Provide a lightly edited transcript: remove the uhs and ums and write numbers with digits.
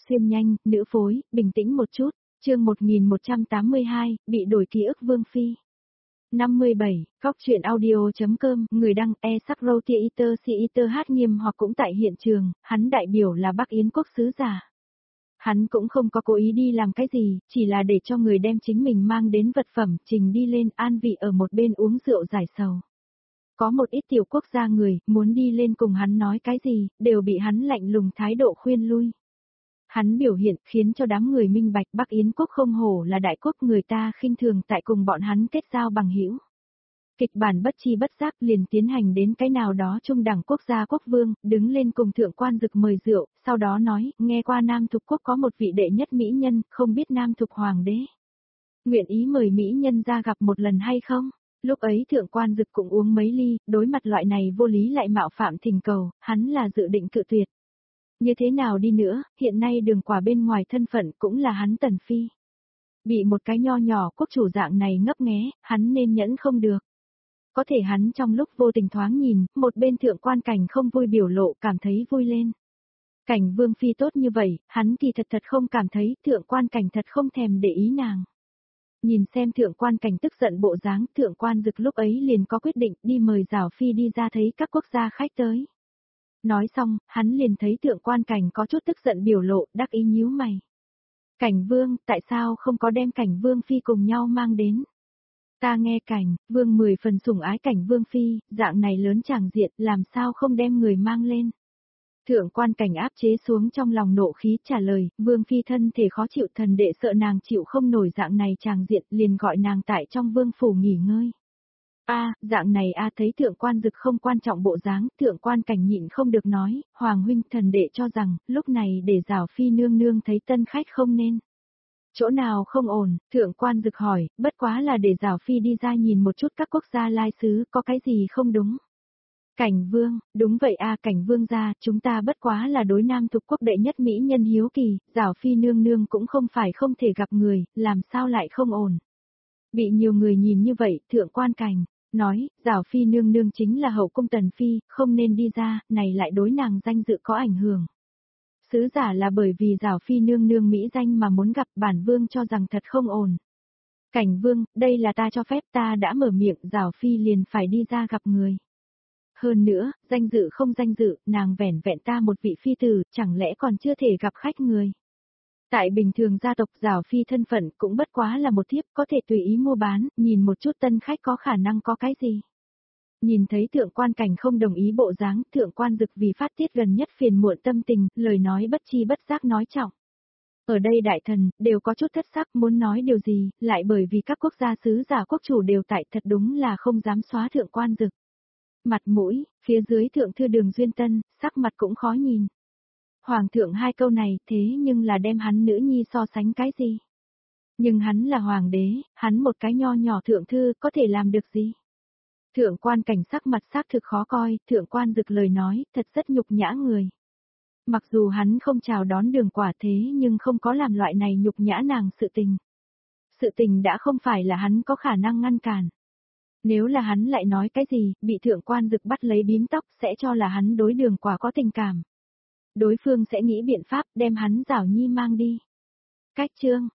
Xuyên nhanh, nữ phối, bình tĩnh một chút, chương 1182, bị đổi ký ức Vương Phi. 57, góc truyện audio.com, người đăng e-sắc-rô-tia-iter-si-iter hát nghiêm hoặc cũng tại hiện trường, hắn đại biểu là Bắc Yến quốc sứ giả. Hắn cũng không có cố ý đi làm cái gì, chỉ là để cho người đem chính mình mang đến vật phẩm trình đi lên an vị ở một bên uống rượu giải sầu. Có một ít tiểu quốc gia người, muốn đi lên cùng hắn nói cái gì, đều bị hắn lạnh lùng thái độ khuyên lui. Hắn biểu hiện khiến cho đám người minh bạch Bắc Yến quốc không hổ là đại quốc, người ta khinh thường tại cùng bọn hắn kết giao bằng hữu. Kịch bản bất chi bất giác liền tiến hành đến cái nào đó trung đẳng quốc gia quốc vương, đứng lên cùng thượng quan Dực mời rượu, sau đó nói, nghe qua Nam Thục quốc có một vị đệ nhất mỹ nhân, không biết Nam Thục hoàng đế nguyện ý mời mỹ nhân ra gặp một lần hay không? Lúc ấy thượng quan Dực cũng uống mấy ly, đối mặt loại này vô lý lại mạo phạm thỉnh cầu, hắn là dự định cự tuyệt. Như thế nào đi nữa, hiện nay Đường Quả bên ngoài thân phận cũng là hắn Tần Phi. Bị một cái nho nhỏ quốc chủ dạng này ngấp nghé, hắn nên nhẫn không được. Có thể hắn trong lúc vô tình thoáng nhìn, một bên thượng quan Cảnh không vui biểu lộ cảm thấy vui lên. Cảnh Vương Phi tốt như vậy, hắn thì thật không cảm thấy, thượng quan Cảnh thật không thèm để ý nàng. Nhìn xem thượng quan Cảnh tức giận bộ dáng, thượng quan Dực lúc ấy liền có quyết định đi mời Giảo Phi đi ra thấy các quốc gia khách tới. Nói xong, hắn liền thấy thượng quan Cảnh có chút tức giận biểu lộ, đắc ý nhíu mày. Cảnh Vương, tại sao không có đem Cảnh Vương Phi cùng nhau mang đến? Ta nghe Cảnh, Vương 10 phần sủng ái Cảnh Vương Phi, dạng này lớn tràng diện, làm sao không đem người mang lên? Thượng quan Cảnh áp chế xuống trong lòng nộ khí trả lời, Vương Phi thân thể khó chịu, thần đệ sợ nàng chịu không nổi dạng này tràng diện, liền gọi nàng tại trong vương phủ nghỉ ngơi. Dạng này thấy thượng quan Dực không quan trọng bộ dáng, thượng quan Cảnh nhịn không được nói, Hoàng huynh, thần đệ cho rằng, lúc này để Giảo Phi nương nương thấy tân khách không nên. Chỗ nào không ổn, thượng quan Dực hỏi, bất quá là để Giảo Phi đi ra nhìn một chút các quốc gia lai sứ, có cái gì không đúng. Cảnh Vương, đúng vậy Cảnh Vương gia, chúng ta bất quá là đối Nam Thục quốc đệ nhất mỹ nhân hiếu kỳ, Giảo Phi nương nương cũng không phải không thể gặp người, làm sao lại không ổn. Bị nhiều người nhìn như vậy, thượng quan Cảnh nói, Giảo Phi nương nương chính là hậu cung Tần Phi, không nên đi ra, này lại đối nàng danh dự có ảnh hưởng. Sứ giả là bởi vì Giảo Phi nương nương mỹ danh mà muốn gặp, bản vương cho rằng thật không ổn. Cảnh Vương, đây là ta cho phép, ta đã mở miệng, Giảo Phi liền phải đi ra gặp người. Hơn nữa, danh dự không danh dự, nàng vẻn vẹn ta một vị phi tử, chẳng lẽ còn chưa thể gặp khách người. Tại bình thường gia tộc Giảo Phi thân phận cũng bất quá là một thiếp có thể tùy ý mua bán, nhìn một chút tân khách có khả năng có cái gì. Nhìn thấy thượng quan Cảnh không đồng ý bộ dáng, thượng quan Dực vì phát tiết gần nhất phiền muộn tâm tình, lời nói bất chi bất giác nói trọng. Ở đây đại thần, đều có chút thất sắc muốn nói điều gì, lại bởi vì các quốc gia sứ giả quốc chủ đều tại, thật đúng là không dám xóa thượng quan Dực. Mặt mũi, phía dưới thượng thư Đường Duyên Tân, sắc mặt cũng khó nhìn. Hoàng thượng hai câu này thế nhưng là đem hắn nữ nhi so sánh cái gì? Nhưng hắn là hoàng đế, hắn một cái nho nhỏ thượng thư có thể làm được gì? Thượng quan Cảnh sắc mặt xác thực khó coi, thượng quan Dực lời nói, thật rất nhục nhã người. Mặc dù hắn không chào đón Đường Quả thế nhưng không có làm loại này nhục nhã nàng sự tình. Sự tình đã không phải là hắn có khả năng ngăn cản. Nếu là hắn lại nói cái gì, bị thượng quan Dực bắt lấy bím tóc sẽ cho là hắn đối Đường Quả có tình cảm. Đối phương sẽ nghĩ biện pháp đem hắn Giảo Nhi mang đi. Cách chương,